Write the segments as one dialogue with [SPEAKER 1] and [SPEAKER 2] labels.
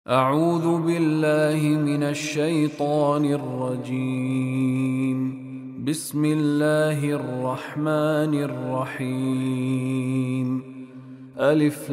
[SPEAKER 1] أعوذ بالله من الشيطان الرجيم. بسم الله الرحمن الرحيم. ألف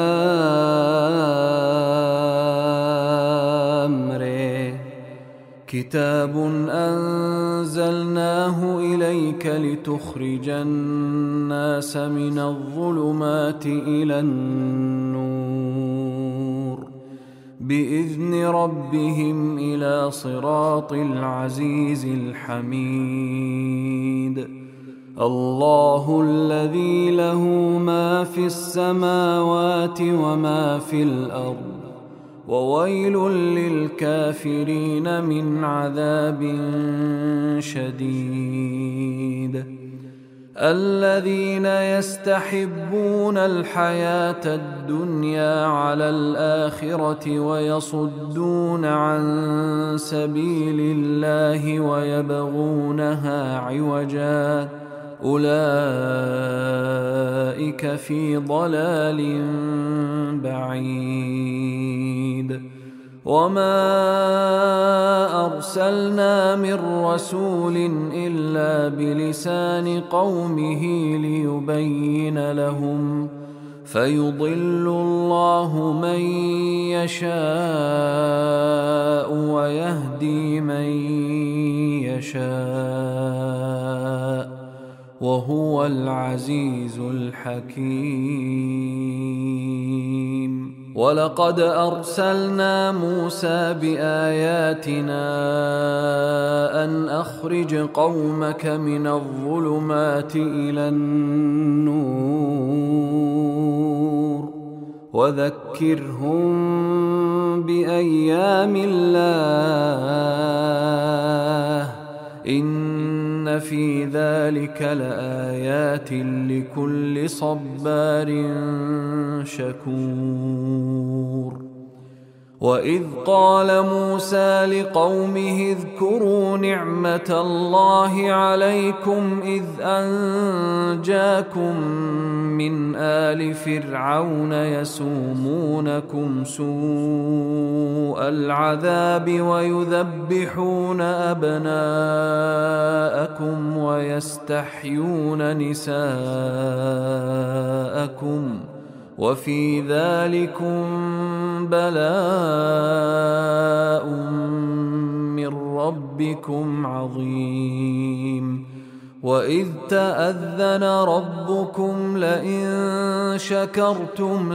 [SPEAKER 1] لام ر. كتاب أنزلناه إليك لتخرج الناس من الظلمات إلى النور بإذن ربهم إلى صراط العزيز الحميد. الله الذي له ما في السماوات وما في الأرض، وويل للكافرين من عذاب شديد. الذين يستحبون الحياة الدنيا على الآخرة ويصدون عن سبيل الله ويبغونها عوجا، أولئك في ضلال بعيد. وما أرسلنا من رسول إلا بلسان قومه ليبين لهم، فيضل الله من يشاء ويهدي من يشاء، وهو العزيز الحكيم. ولقد أرسلنا موسى بآياتنا أن أخرج قومك من الظلمات إلى النور وذكرهم بأيام الله، إن في ذلك لآيات لكل صبار شكور. وإذ قال موسى لقومه اذكروا نعمة الله عليكم إذ أنجاكم من آل فرعون يسومونكم سوء العذاب ويذبحون أبناءكم ويستحيون نساءكم، وفي ذلكم بلاء من ربكم عظيم. وإذ تأذن ربكم لئن شكرتم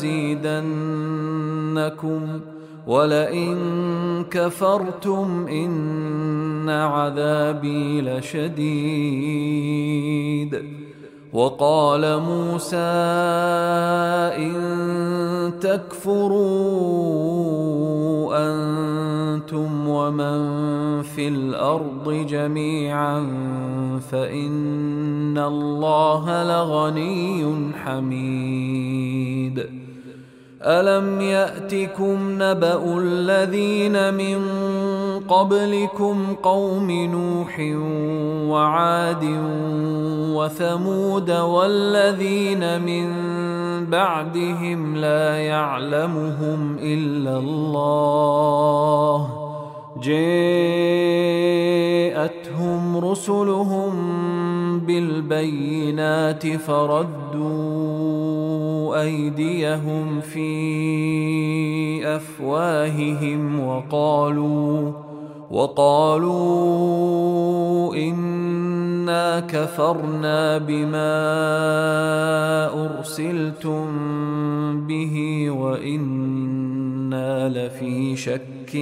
[SPEAKER 1] لأزيدنكم ولئن كفرتم إن عذابي لشديد. وقال موسى إن تكفروا أنتم ومن في الأرض جميعا فإن الله لغني حميد. ألم يأتكم نبأ الذين من قبلكم قوم نوح وعاد وثمود والذين من بعدهم لا يعلمهم إلا الله، جاءتهم رسلهم بالبينات فردوا أيديهم في أفواههم وقالوا إنا كفرنا بما أرسلتم به وإنا لفي شك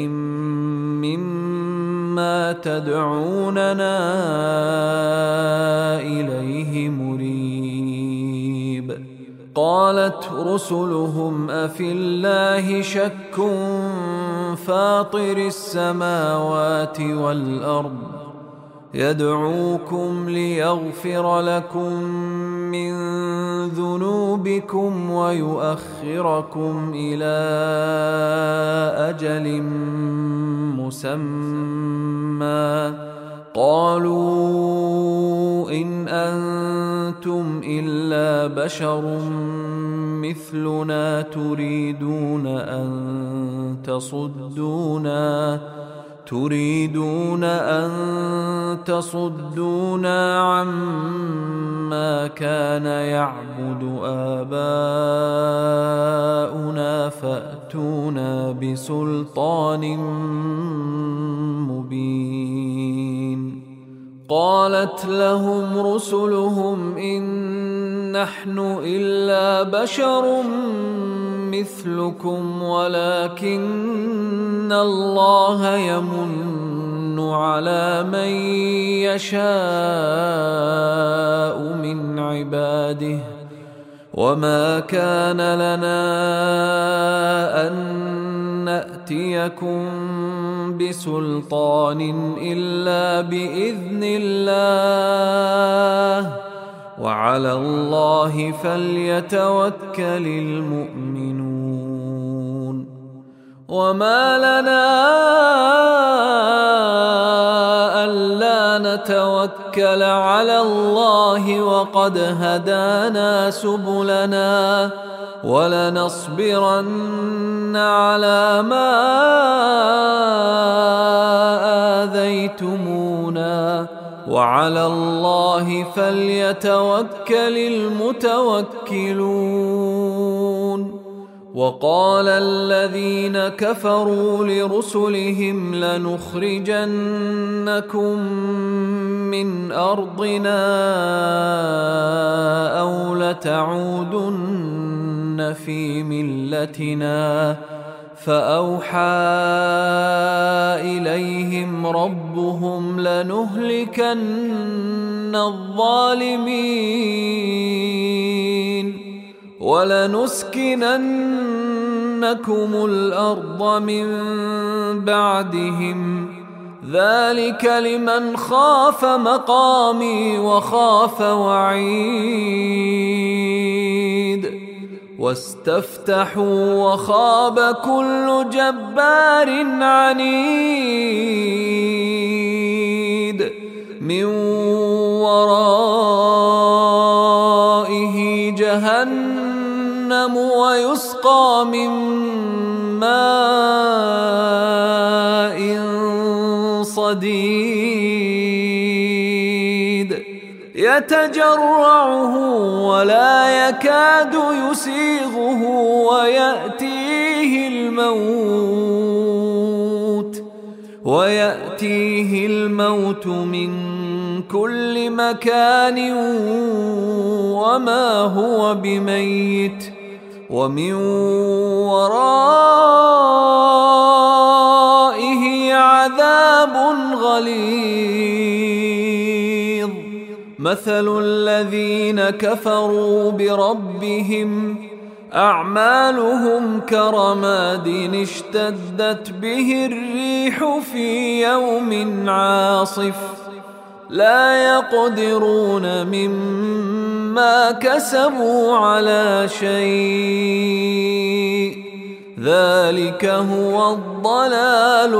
[SPEAKER 1] مما تدعوننا إليه مريب. قالت رسلهم أفي الله شك فاطر السماوات والأرض يدعوكم ليغفر لكم من ذنوبكم ويؤخركم إلى أجل مسمى، قالوا إن أنتم إلا بشر مثلنا تريدون أن تريدون أن تصدونا عما كان يعبد آباؤنا فأتونا بسلطان مبين. قالت لهم رسلهم إن نحن إلا بشر مثلكم ولكن الله يمن على من يشاء من عباده وما كان لنا أن نأتيكم بسلطان إلا بإذن الله وعلى الله فليتوكل المؤمنون. وما لنا ألا نتوكل على الله وقد هدانا سبلنا ولنصبرن على ما آذيتمونا وعلى الله فليتوكل المتوكلون. وقال الذين كفروا لرسلهم لنخرجنكم من أرضنا أو لتعودن في ملتنا فأوحى إليهم ربهم لنهلكن الظالمين ولنسكننكم الأرض من بعدهم ذلك لمن خاف مقامي وخاف وعيد. واستفتحوا وخاب كل جبار عنيد من ورائه جهنم ويسقى من ماء صديد يتجرعه ولا يكاد يسيغه ويأتيه الموت من كل مكان وما هو بميت ومن ورائه عذاب غليظ. مثل الذين كفروا بربهم أعمالهم كرماد اشتدت به الريح في يوم عاصف لا يقدرون مما كسبوا على شيء ذلك هو الضلال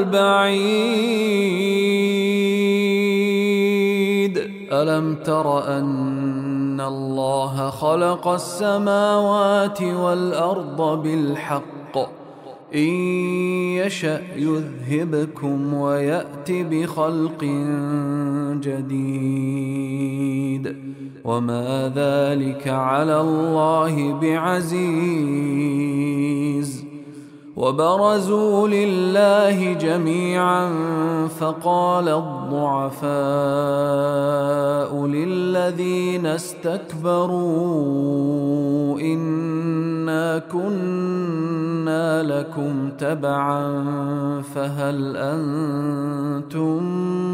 [SPEAKER 1] البعيد. ألم تر أن الله خلق السماوات والأرض بالحق إن يشأ يذهبكم ويأت بخلق جديد وما ذلك على الله بعزيز. وبرزوا لله جميعا فقال الضعفاء للذين استكبروا إنا كنا لكم تبعا فهل أنتم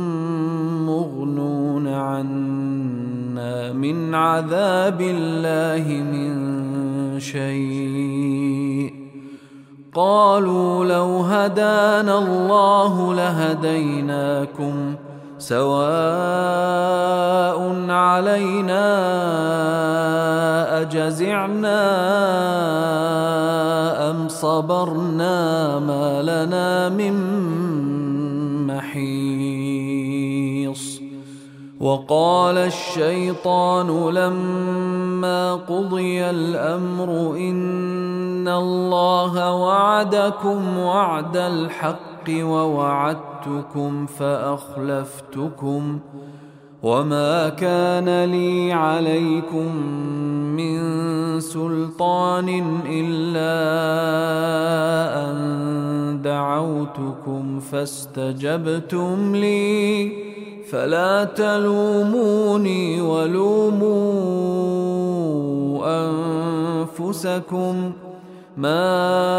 [SPEAKER 1] مغنون عنا من عذاب الله من شيء قالوا لو هدانا الله لهديناكم سواء علينا أجزعنا أم صبرنا ما لنا من محيص. وقال الشيطان لما قضي الأمر إن الله وعدكم وعد الحق ووعدتكم فأخلفتكم وما كان لي عليكم من سلطان إلا أن دعوتكم فاستجبتم لي فلا تلوموني ولوموا أنفسكم ما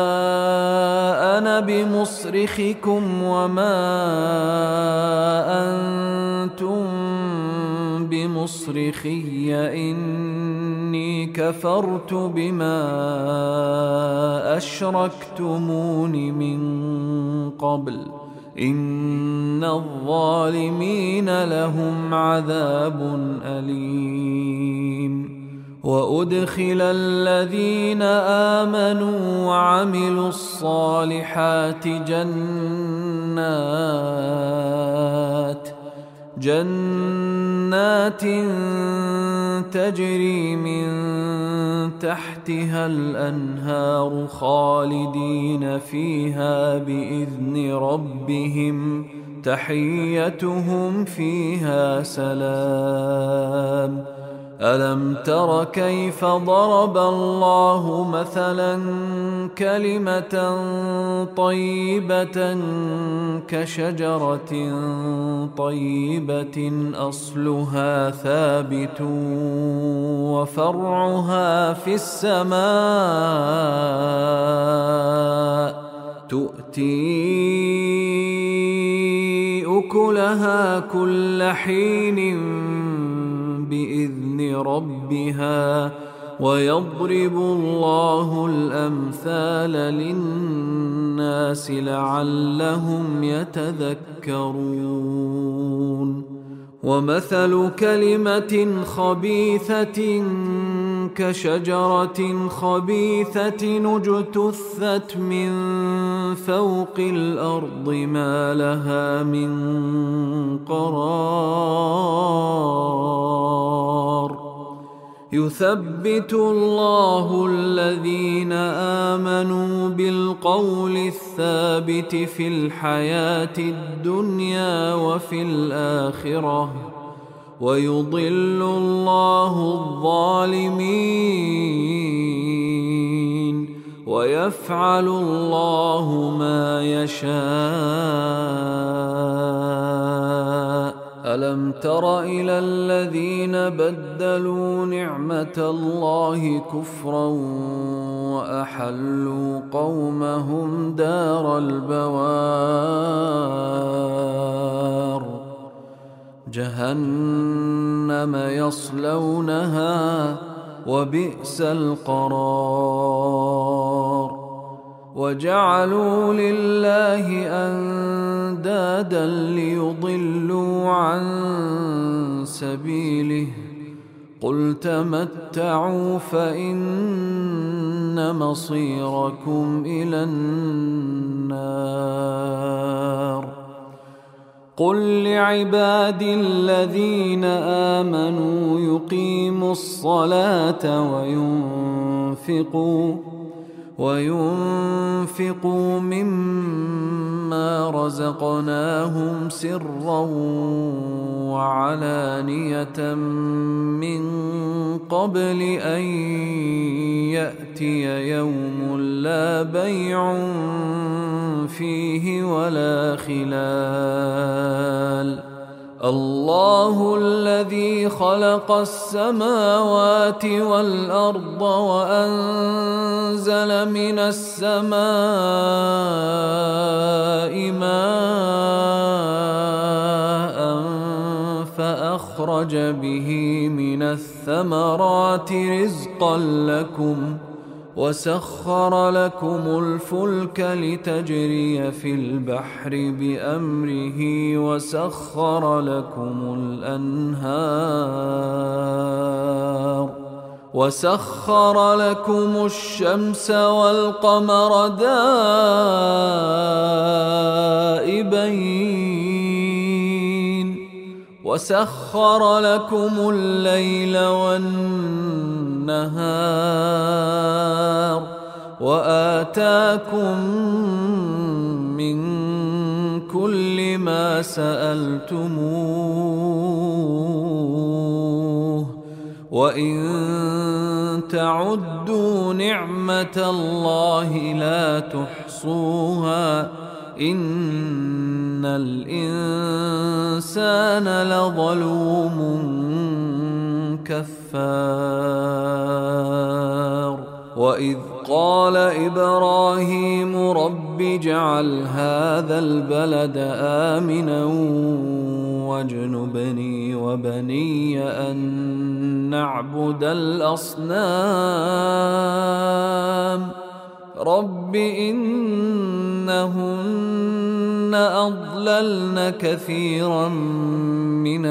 [SPEAKER 1] أنا بمصرخكم وما أنتم بمصرخي إني كفرت بما أشركتمون من قبل إن الظالمين لهم عذاب أليم وأدخل الذين آمنوا وعملوا الصالحات جنات تجري من تحتها الأنهار خالدين فيها بإذن ربهم تحيتهم فيها سلام ألم تر كيف ضرب الله مثلا كلمة طيبة كشجرة طيبة أصلها ثابت وفرعها في السماء تؤتي أكلها كل حين بإذن ربها ويضرب الله الأمثال للناس لعلهم يتذكرون ومثل كلمة خبيثة كشجرة خبيثة اجتثت من فوق الأرض ما لها من قرار يثبت الله الذين آمنوا بالقول الثابت في الحياة الدنيا وفي الآخرة ويضل الله الظالمين ويفعل الله ما يشاء ألم تر إلى الذين بدلوا نعمة الله كفرا وأحلوا قومهم دار البوار جهنم يصلونها وبئس القرار وجعلوا لله أندادا ليضلوا عن سبيله قل تمتعوا فإن مصيركم إلى النار قل لعبادي الذين آمنوا يقيموا الصلاة وينفقوا مما رزقناهم سرا وعلانية من قبل أن يأتي يوم لا بيع فيه ولا خلال الله الذي خلق السماوات والأرض وأنزل من السماء ماء فأخرج به من الثمرات رزقا لكم وسخر لكم الفلك لتجري في البحر بأمره وسخر لكم الأنهار وسخر لكم الشمس والقمر دائبين وسخر لكم الليل والنهار وآتاكم من كل ما سألتموه وإن تعدوا نعمة الله لا تحصوها إن الإنسان لظلوم كفار وإذ قال إبراهيم رب اجعل هذا البلد آمنا واجنبني وبني أن نعبد الأصنام رب إنهن أضللن كثيرا من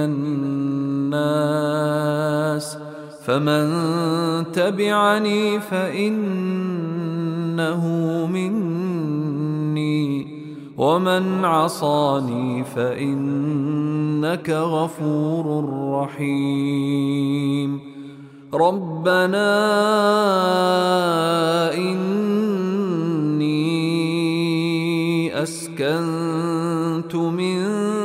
[SPEAKER 1] الناس فمن تبعني فإنه مني ومن عصاني فإنك غفور رحيم ربنا إني أسكنت من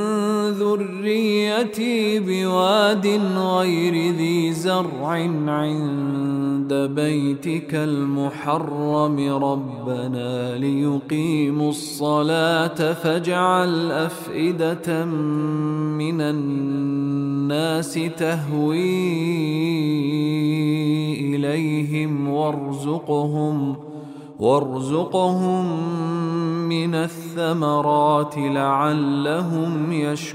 [SPEAKER 1] ذريتي بواد غير ذي زرع عند بيتك المحرم ربنا ليقيموا الصلاة فاجعل أفئدة من الناس تهوي إليهم وارزقهم من الثمرات لعلهم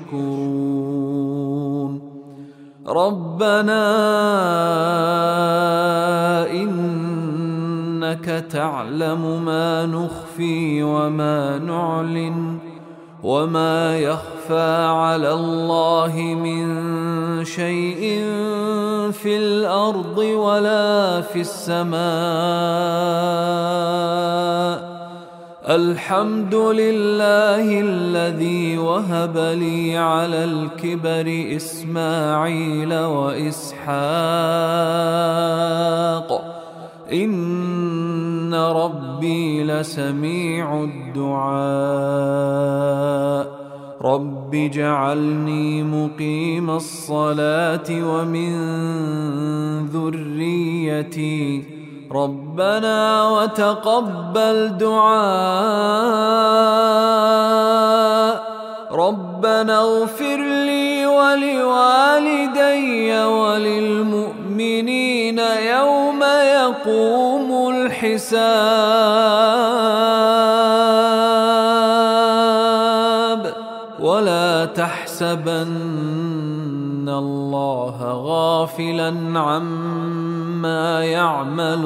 [SPEAKER 1] يشكرون ربنا إنك تعلم ما نخفي وما نعلن وما يخفى على الله من شيء في الأرض ولا في السماء الحمد لله الذي وهب لي على الكبر إسماعيل وإسحاق إن ربي لسميع الدعاء رب اجعلني مقيم الصلاة ومن ذريتي ربنا وتقبل دعاء ربنا اغفر لي ولوالدي وللمؤمنين يوم يقوم الحساب ولا تحسبن الله غافلا عما يعمل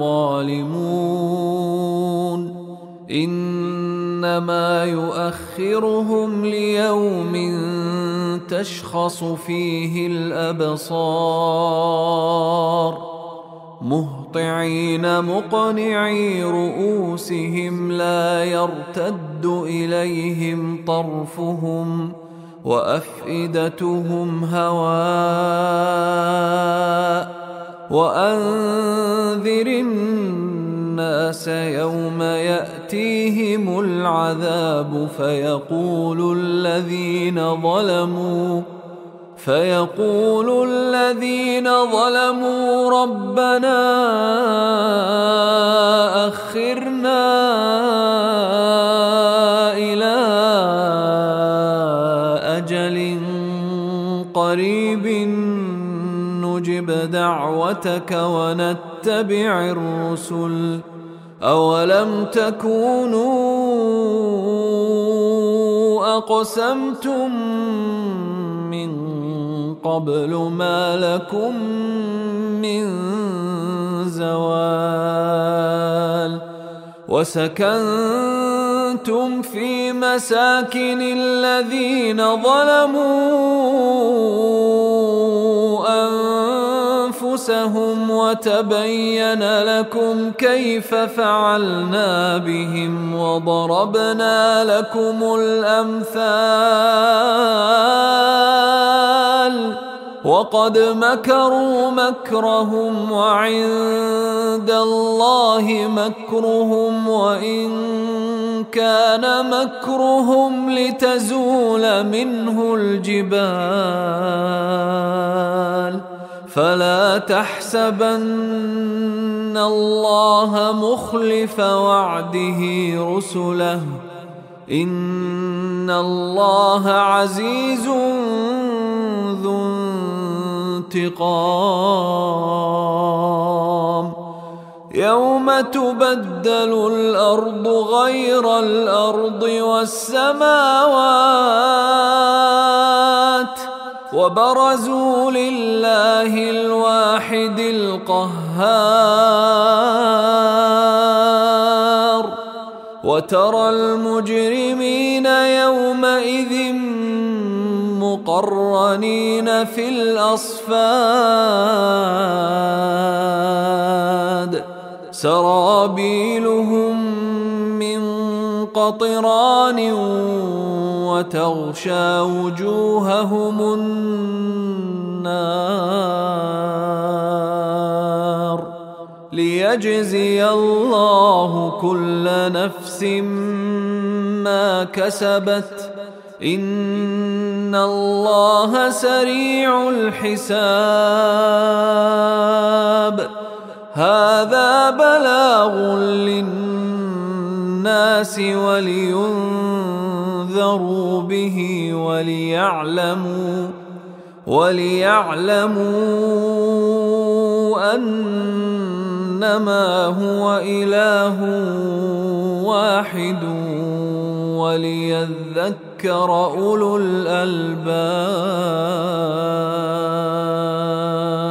[SPEAKER 1] الظالمون إنما يؤخرهم ليوم تشخص فيه الأبصار مهطعين مقنعي رؤوسهم لا يرتد إليهم طرفهم وأفئدتهم هواء وأنذر الناس يوم يأتيهم العذاب فيقول الذين ظلموا ربنا أخرنا إلى أجل قريب نجب دعوتك ونتبع الرسل أولم تكونوا أقسمتم من قبل ما لكم من زوال وسكنتم في مساكن الذين ظلموا أنفسهم وتبين لكم كيف فعلنا بهم وضربنا لكم الأمثال وقد مكروا مكرهم وعند الله مكرهم وإن كان مكرهم لتزول منه الجبال فلا تحسبن الله مخلف وعده رسله إن الله عزيز ذو انتقام يوم تبدل الأرض غير الأرض والسماوات وبرزوا لله الواحد القهار وترى المجرمين يومئذ مقرنين في الأصفاد سرابيلهم من قطران وتغشى وجوههم النار ليجزي الله كل نفس ما كسبت إن الله سريع الحساب هذا بلاغ للناس ولينذروا به وليعلموا أنما هو إله واحد وليذكر أولو الألباب.